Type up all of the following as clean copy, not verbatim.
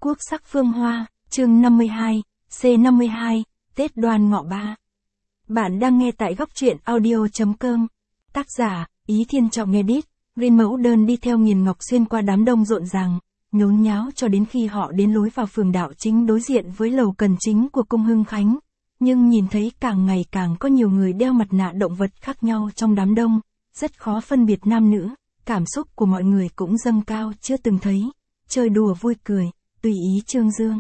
quốc sắc phương hoa, chương 52, C52, Tết Đoan Ngọ 3. Bạn đang nghe tại góc truyện audio.com. Tác giả, Ý Thiên Trọng Edit, Green Mẫu Đơn đi theo Nghiền Ngọc xuyên qua đám đông rộn ràng, nhốn nháo cho đến khi họ đến lối vào phường Đạo Chính đối diện với lầu cần chính của cung Hưng Khánh. Nhưng nhìn thấy càng ngày càng có nhiều người đeo mặt nạ động vật khác nhau trong đám đông, rất khó phân biệt nam nữ, cảm xúc của mọi người cũng dâng cao chưa từng thấy, chơi đùa vui cười, tùy ý trương dương.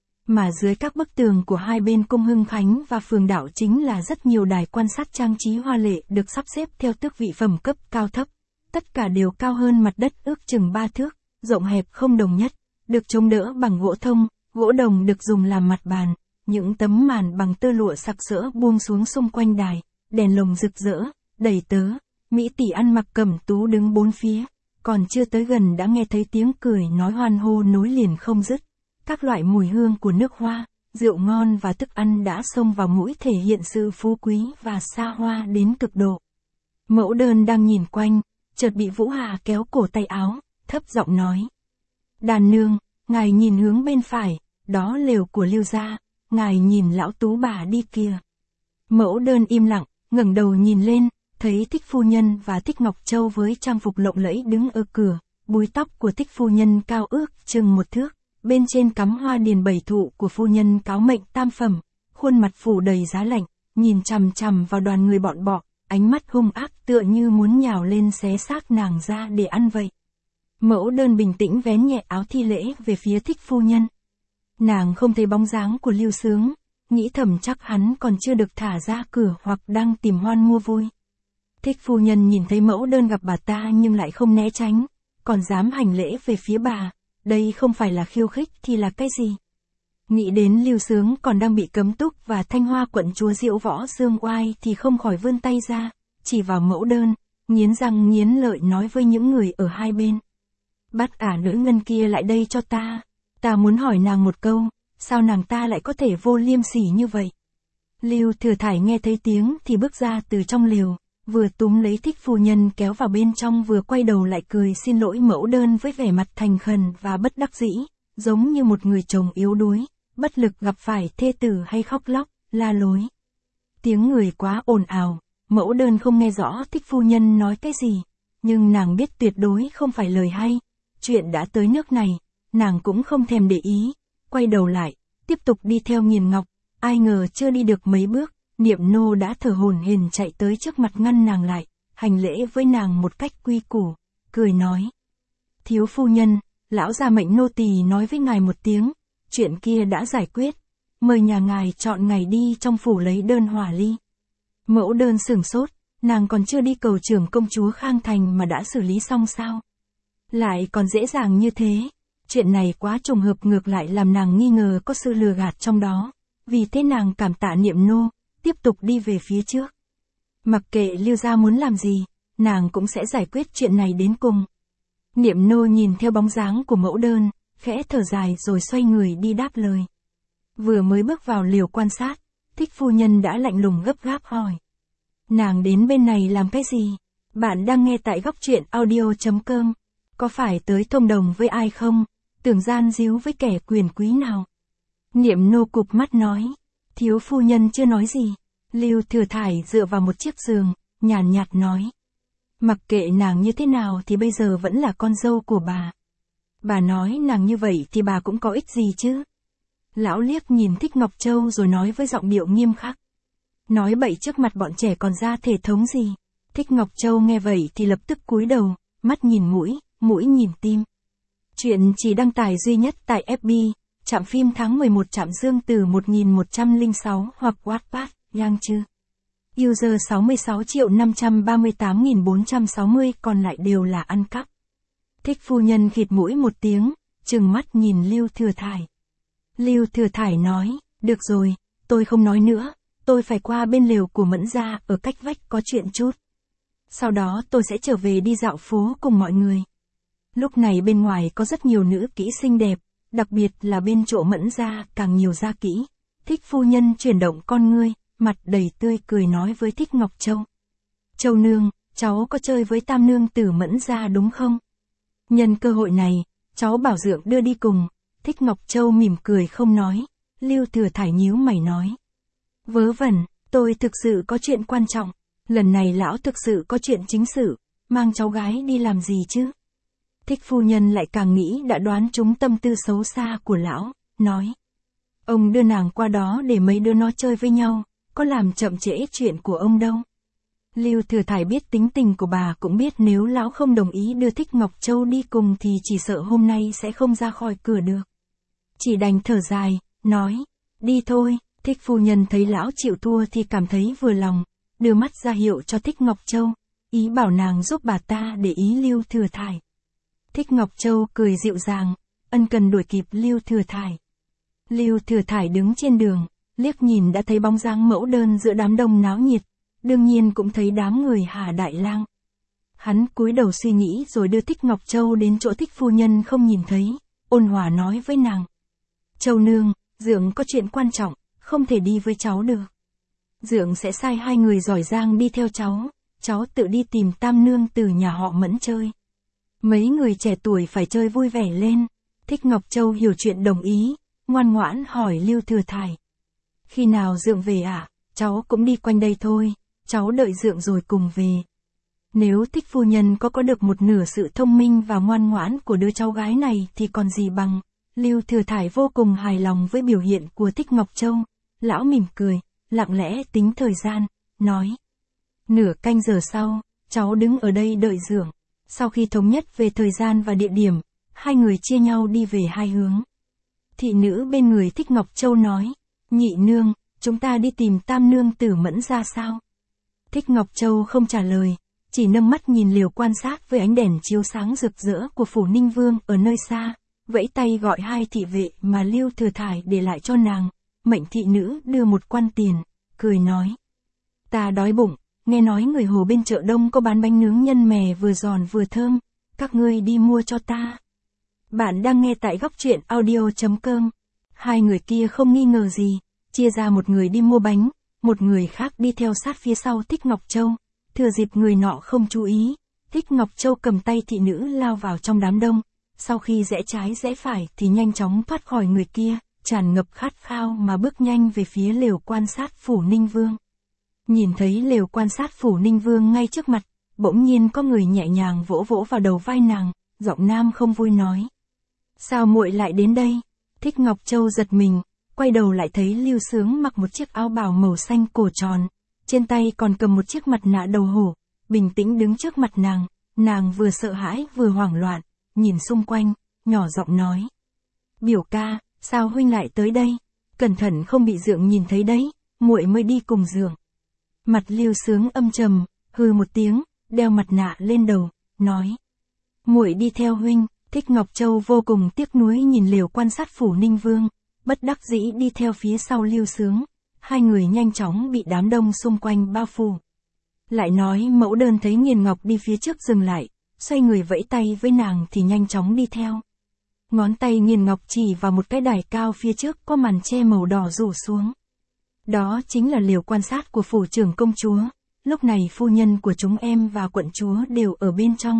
Mà dưới các bức tường của hai bên cung Hưng Khánh và phường Đạo Chính là rất nhiều đài quan sát trang trí hoa lệ được sắp xếp theo tước vị phẩm cấp cao thấp. Tất cả đều cao hơn mặt đất ước chừng 3 thước, rộng hẹp không đồng nhất, được chống đỡ bằng gỗ thông, gỗ đồng được dùng làm mặt bàn. Những tấm màn bằng tơ lụa sặc sỡ buông xuống xung quanh đài, đèn lồng rực rỡ, đầy tớ, mỹ tỷ ăn mặc cẩm tú đứng bốn phía, còn chưa tới gần đã nghe thấy tiếng cười nói hoan hô nối liền không dứt. Các loại mùi hương của nước hoa, rượu ngon và thức ăn đã xông vào mũi thể hiện sự phú quý và xa hoa đến cực độ. Mẫu Đơn đang nhìn quanh, chợt bị Vũ Hà kéo cổ tay áo, thấp giọng nói: "Đàn nương, ngài nhìn hướng bên phải, đó lều của Lưu gia. Ngài nhìn lão tú bà đi kìa." Mẫu Đơn im lặng, ngẩng đầu nhìn lên, thấy Thích phu nhân và Thích Ngọc Châu với trang phục lộng lẫy đứng ở cửa. Búi tóc của Thích phu nhân cao ước chừng 1 thước, bên trên cắm hoa điền 7 thụ của phu nhân cáo mệnh tam phẩm, khuôn mặt phủ đầy giá lạnh, nhìn chằm chằm vào đoàn người bọn bọ, ánh mắt hung ác tựa như muốn nhào lên xé xác nàng ra để ăn vậy. Mẫu Đơn bình tĩnh vén nhẹ áo thi lễ về phía Thích phu nhân. Nàng không thấy bóng dáng của Lưu Sướng, nghĩ thầm chắc hắn còn chưa được thả ra cửa hoặc đang tìm hoan mua vui. Thích phu nhân nhìn thấy Mẫu Đơn gặp bà ta nhưng lại không né tránh, còn dám hành lễ về phía bà, đây không phải là khiêu khích thì là cái gì? Nghĩ đến Lưu Sướng còn đang bị cấm túc và Thanh Hoa quận chúa Diệu Võ Dương Oai thì không khỏi vươn tay ra, chỉ vào Mẫu Đơn, nghiến răng nghiến lợi nói với những người ở hai bên: "Bắt ả nữ ngân kia lại đây cho ta. Ta muốn hỏi nàng một câu, sao nàng ta lại có thể vô liêm sỉ như vậy?" Lưu Thừa Thải nghe thấy tiếng thì bước ra từ trong lều, vừa túm lấy Thích phu nhân kéo vào bên trong vừa quay đầu lại cười xin lỗi Mẫu Đơn với vẻ mặt thành khẩn và bất đắc dĩ, giống như một người chồng yếu đuối, bất lực gặp phải thê tử hay khóc lóc, la lối. Tiếng người quá ồn ào, Mẫu Đơn không nghe rõ Thích phu nhân nói cái gì, nhưng nàng biết tuyệt đối không phải lời hay. Chuyện đã tới nước này, nàng cũng không thèm để ý, quay đầu lại, tiếp tục đi theo Nghiền Ngọc. Ai ngờ chưa đi được mấy bước, Niệm Nô đã thở hổn hển chạy tới trước mặt ngăn nàng lại, hành lễ với nàng một cách quy củ, cười nói: "Thiếu phu nhân, lão gia mệnh nô tỳ nói với ngài một tiếng, chuyện kia đã giải quyết, mời nhà ngài chọn ngày đi trong phủ lấy đơn hỏa ly." Mẫu Đơn sửng sốt, nàng còn chưa đi cầu trưởng công chúa Khang Thành mà đã xử lý xong sao? Lại còn dễ dàng như thế. Chuyện này quá trùng hợp, ngược lại làm nàng nghi ngờ có sự lừa gạt trong đó. Vì thế nàng cảm tạ Niệm Nô, tiếp tục đi về phía trước. Mặc kệ Lưu gia muốn làm gì, nàng cũng sẽ giải quyết chuyện này đến cùng. Niệm Nô nhìn theo bóng dáng của Mẫu Đơn, khẽ thở dài rồi xoay người đi đáp lời. Vừa mới bước vào lều quan sát, Thích phu nhân đã lạnh lùng gấp gáp hỏi: "Nàng đến bên này làm cái gì?" Bạn đang nghe tại góc truyện audio.com. Có phải tới thông đồng với ai không? Tưởng gian díu với kẻ quyền quý nào? Niệm Nô cụp mắt nói: "Thiếu phu nhân chưa nói gì." Lưu Thừa Thải dựa vào một chiếc giường, nhàn nhạt nói: "Mặc kệ nàng như thế nào thì bây giờ vẫn là con dâu của bà. Bà nói nàng như vậy thì bà cũng có ích gì chứ?" Lão liếc nhìn Thích Ngọc Châu rồi nói với giọng điệu nghiêm khắc: "Nói bậy trước mặt bọn trẻ còn ra thể thống gì?" Thích Ngọc Châu nghe vậy thì lập tức cúi đầu, mắt nhìn mũi, mũi nhìn tim. Chuyện chỉ đăng tải duy nhất tại FB, Trạm Phim tháng 11 Trạm Dương từ 1106 hoặc Wattpad, Yang Chư. User 66.538.460, còn lại đều là ăn cắp. Thích phu nhân khịt mũi một tiếng, trừng mắt nhìn Lưu Thừa Thải. Lưu Thừa Thải nói: "Được rồi, tôi không nói nữa, tôi phải qua bên lều của Mẫn gia ở cách vách có chuyện chút. Sau đó tôi sẽ trở về đi dạo phố cùng mọi người." Lúc này bên ngoài có rất nhiều nữ kỹ xinh đẹp, đặc biệt là bên chỗ Mẫn gia càng nhiều gia kỹ. Thích phu nhân chuyển động con ngươi, mặt đầy tươi cười nói với Thích Ngọc Châu: "Châu nương, cháu có chơi với tam nương tử Mẫn gia đúng không? Nhân cơ hội này, cháu bảo Dượng đưa đi cùng." Thích Ngọc Châu mỉm cười không nói, Lưu Thừa Thải nhíu mày nói. Vớ vẩn, tôi thực sự có chuyện quan trọng, lần này lão thực sự có chuyện chính sự, mang cháu gái đi làm gì chứ? Thích phu nhân lại càng nghĩ đã đoán trúng tâm tư xấu xa của lão, nói. Ông đưa nàng qua đó để mấy đứa nó chơi với nhau, có làm chậm trễ chuyện của ông đâu. Lưu Thừa Thải biết tính tình của bà, cũng biết nếu lão không đồng ý đưa Thích Ngọc Châu đi cùng thì chỉ sợ hôm nay sẽ không ra khỏi cửa được. Chỉ đành thở dài, nói, đi thôi. Thích phu nhân thấy lão chịu thua thì cảm thấy vừa lòng, đưa mắt ra hiệu cho Thích Ngọc Châu, ý bảo nàng giúp bà ta để ý Lưu Thừa Thải. Thích Ngọc Châu cười dịu dàng, ân cần đuổi kịp Lưu Thừa Thải. Lưu Thừa Thải đứng trên đường, liếc nhìn đã thấy bóng dáng Mẫu Đơn giữa đám đông náo nhiệt, đương nhiên cũng thấy đám người Hà Đại Lang. Hắn cúi đầu suy nghĩ rồi đưa Thích Ngọc Châu đến chỗ Thích phu nhân không nhìn thấy, ôn hòa nói với nàng. Châu nương, Dượng có chuyện quan trọng, không thể đi với cháu được. Dượng sẽ sai 2 người giỏi giang đi theo cháu tự đi tìm Tam nương từ nhà họ Mẫn chơi. Mấy người trẻ tuổi phải chơi vui vẻ lên. Thích Ngọc Châu hiểu chuyện đồng ý, ngoan ngoãn hỏi Lưu Thừa Thải. Khi nào Dượng về ạ? Cháu cũng đi quanh đây thôi, cháu đợi Dượng rồi cùng về. Nếu Thích phu nhân có được một nửa sự thông minh và ngoan ngoãn của đứa cháu gái này thì còn gì bằng. Lưu Thừa Thải vô cùng hài lòng với biểu hiện của Thích Ngọc Châu. Lão mỉm cười, lặng lẽ tính thời gian, nói. Nửa canh giờ sau, cháu đứng ở đây đợi Dượng. Sau khi thống nhất về thời gian và địa điểm, 2 người chia nhau đi về 2 hướng. Thị nữ bên người Thích Ngọc Châu nói, nhị nương, chúng ta đi tìm Tam nương Tử Mẫn ra sao? Thích Ngọc Châu không trả lời, chỉ nâng mắt nhìn liều quan sát với ánh đèn chiếu sáng rực rỡ của phủ Ninh Vương ở nơi xa, vẫy tay gọi 2 thị vệ mà Lưu Thừa Thải để lại cho nàng, mệnh thị nữ đưa một quan tiền, cười nói. Ta đói bụng, nghe nói người Hồ bên chợ Đông có bán bánh nướng nhân mè vừa giòn vừa thơm, các ngươi đi mua cho ta. Bạn đang nghe tại góc truyện audio.com. 2 người kia không nghi ngờ gì, chia ra một người đi mua bánh, một người khác đi theo sát phía sau Thích Ngọc Châu. Thừa dịp người nọ không chú ý, Thích Ngọc Châu cầm tay thị nữ lao vào trong đám đông, sau khi rẽ trái rẽ phải thì nhanh chóng thoát khỏi người kia, tràn ngập khát khao mà bước nhanh về phía lều quan sát phủ Ninh Vương. Nhìn thấy lều quan sát phủ Ninh Vương ngay trước mặt, bỗng nhiên có người nhẹ nhàng vỗ vỗ vào đầu vai nàng, giọng nam không vui nói. Sao muội lại đến đây? Thích Ngọc Châu giật mình, quay đầu lại thấy Lưu Sướng mặc một chiếc áo bào màu xanh cổ tròn, trên tay còn cầm một chiếc mặt nạ đầu hổ, bình tĩnh đứng trước mặt nàng vừa sợ hãi vừa hoảng loạn, nhìn xung quanh, nhỏ giọng nói. Biểu ca, sao huynh lại tới đây? Cẩn thận không bị Dượng nhìn thấy đấy, muội mới đi cùng Dượng. Mặt Lưu Sướng âm trầm, hừ một tiếng, đeo mặt nạ lên đầu, nói. Muội đi theo huynh. Thích Ngọc Châu vô cùng tiếc nuối nhìn lều quan sát phủ Ninh Vương, bất đắc dĩ đi theo phía sau Lưu Sướng. 2 người nhanh chóng bị đám đông xung quanh bao phủ. Lại nói Mẫu Đơn thấy Nghiền Ngọc đi phía trước dừng lại, xoay người vẫy tay với nàng thì nhanh chóng đi theo. Ngón tay Nghiền Ngọc chỉ vào một cái đài cao phía trước có màn che màu đỏ rủ xuống. Đó chính là lều quan sát của phủ trưởng công chúa, lúc này phu nhân của chúng em và quận chúa đều ở bên trong.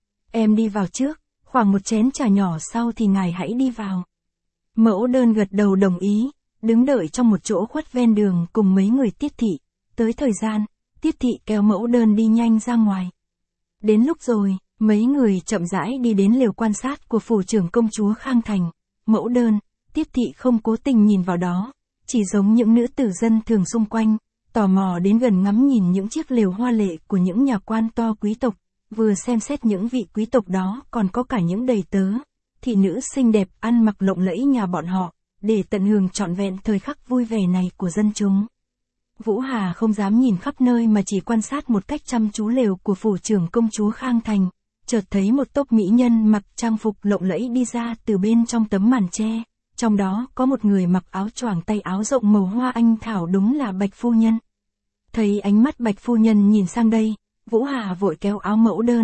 Em đi vào trước, khoảng một chén trà nhỏ sau thì ngài hãy đi vào. Mẫu Đơn gật đầu đồng ý, đứng đợi trong một chỗ khuất ven đường cùng mấy người Tiết thị. Tới thời gian, Tiết thị kéo Mẫu Đơn đi nhanh ra ngoài. Đến lúc rồi, mấy người chậm rãi đi đến lều quan sát của phủ trưởng công chúa Khang Thành. Mẫu Đơn, Tiết thị không cố tình nhìn vào đó, chỉ giống những nữ tử dân thường xung quanh, tò mò đến gần ngắm nhìn những chiếc lều hoa lệ của những nhà quan to quý tộc, vừa xem xét những vị quý tộc đó còn có cả những đầy tớ, thị nữ xinh đẹp ăn mặc lộng lẫy nhà bọn họ, để tận hưởng trọn vẹn thời khắc vui vẻ này của dân chúng. Vũ Hà không dám nhìn khắp nơi mà chỉ quan sát một cách chăm chú lều của phủ trưởng công chúa Khang Thành, chợt thấy một tốp mỹ nhân mặc trang phục lộng lẫy đi ra từ bên trong tấm màn che, trong đó có một người mặc áo choàng tay áo rộng màu hoa anh thảo, đúng là Bạch phu nhân. Thấy ánh mắt Bạch phu nhân nhìn sang đây, Vũ Hà vội kéo áo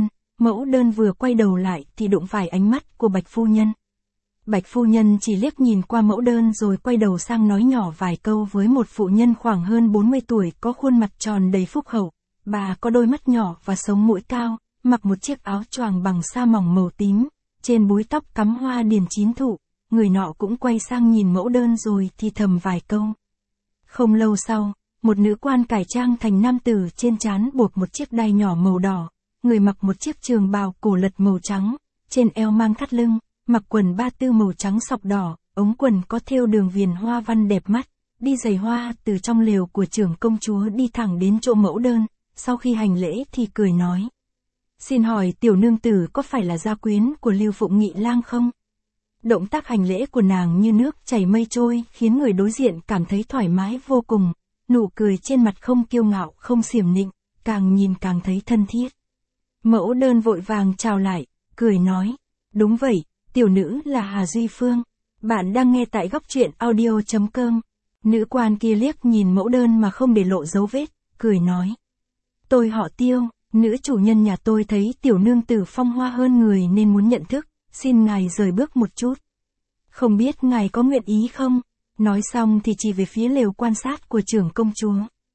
Mẫu Đơn vừa quay đầu lại thì đụng phải ánh mắt của Bạch phu nhân. Bạch phu nhân chỉ liếc nhìn qua Mẫu Đơn rồi quay đầu sang nói nhỏ vài câu với một phụ nhân khoảng hơn 40 tuổi có khuôn mặt tròn đầy phúc hậu. Bà có đôi mắt nhỏ và sống mũi cao, mặc một chiếc áo choàng bằng sa mỏng màu tím, trên búi tóc cắm hoa điền chín thụ, người nọ cũng quay sang nhìn mẫu đơn rồi thì thầm vài câu. Không lâu sau, một nữ quan cải trang thành nam tử, trên trán buộc một chiếc đai nhỏ màu đỏ, người mặc một chiếc trường bào cổ lật màu trắng, trên eo mang thắt lưng, mặc quần ba tư màu trắng sọc đỏ, ống quần có thêu đường viền hoa văn đẹp mắt, đi giày hoa, từ trong lều của trưởng công chúa đi thẳng đến chỗ mẫu đơn, sau khi hành lễ thì cười nói. Xin hỏi tiểu nương tử có phải là gia quyến của Lưu Phụng Nghị lang không? Động tác hành lễ của nàng như nước chảy mây trôi, khiến người đối diện cảm thấy thoải mái vô cùng, nụ cười trên mặt không kiêu ngạo không xiểm nịnh, càng nhìn càng thấy thân thiết. Mẫu đơn vội vàng chào lại, cười nói, đúng vậy, tiểu nữ là Hà Duy Phương, bạn đang nghe tại góc truyện audio.com. Nữ quan kia liếc nhìn mẫu đơn mà không để lộ dấu vết, cười nói. Tôi họ Tiêu, nữ chủ nhân nhà tôi thấy tiểu nương tử phong hoa hơn người nên muốn nhận thức, xin ngài rời bước một chút. Không biết ngài có nguyện ý không? Nói xong thì chỉ về phía lều quan sát của trưởng công chúa.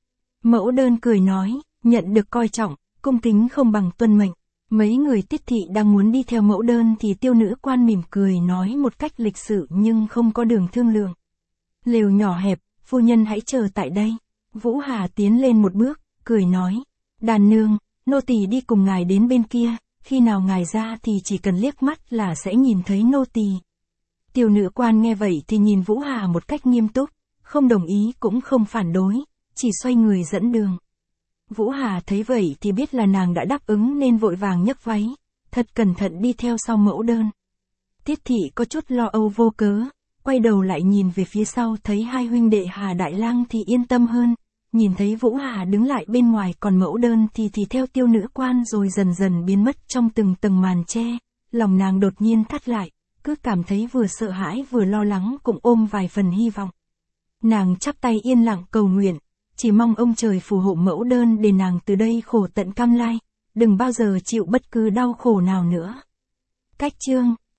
Mẫu đơn cười nói, nhận được coi trọng, cung kính không bằng tuân mệnh. Mấy người tiết thị đang muốn đi theo mẫu đơn thì Tiêu nữ quan mỉm cười nói một cách lịch sự nhưng không có đường thương lượng. Lều nhỏ hẹp, phu nhân hãy chờ tại đây. Vũ Hà tiến lên một bước, cười nói, đàn nương, nô tỳ đi cùng ngài đến bên kia, khi nào ngài ra thì chỉ cần liếc mắt là sẽ nhìn thấy nô tỳ. Tiêu nữ quan nghe vậy thì nhìn Vũ Hà một cách nghiêm túc, không đồng ý cũng không phản đối, chỉ xoay người dẫn đường. Vũ Hà thấy vậy thì biết là nàng đã đáp ứng nên vội vàng nhấc váy, thật cẩn thận đi theo sau mẫu đơn. Tiết thị có chút lo âu vô cớ, quay đầu lại nhìn về phía sau thấy hai huynh đệ Hà Đại Lang thì yên tâm hơn, nhìn thấy Vũ Hà đứng lại bên ngoài còn mẫu đơn thì theo tiêu nữ quan rồi dần dần biến mất trong từng tầng màn che, lòng nàng đột nhiên thắt lại, cứ cảm thấy vừa sợ hãi vừa lo lắng cũng ôm vài phần hy vọng. Nàng chắp tay yên lặng cầu nguyện, chỉ mong ông trời phù hộ mẫu đơn để nàng từ đây khổ tận cam lai, đừng bao giờ chịu bất cứ đau khổ nào nữa. Cách chương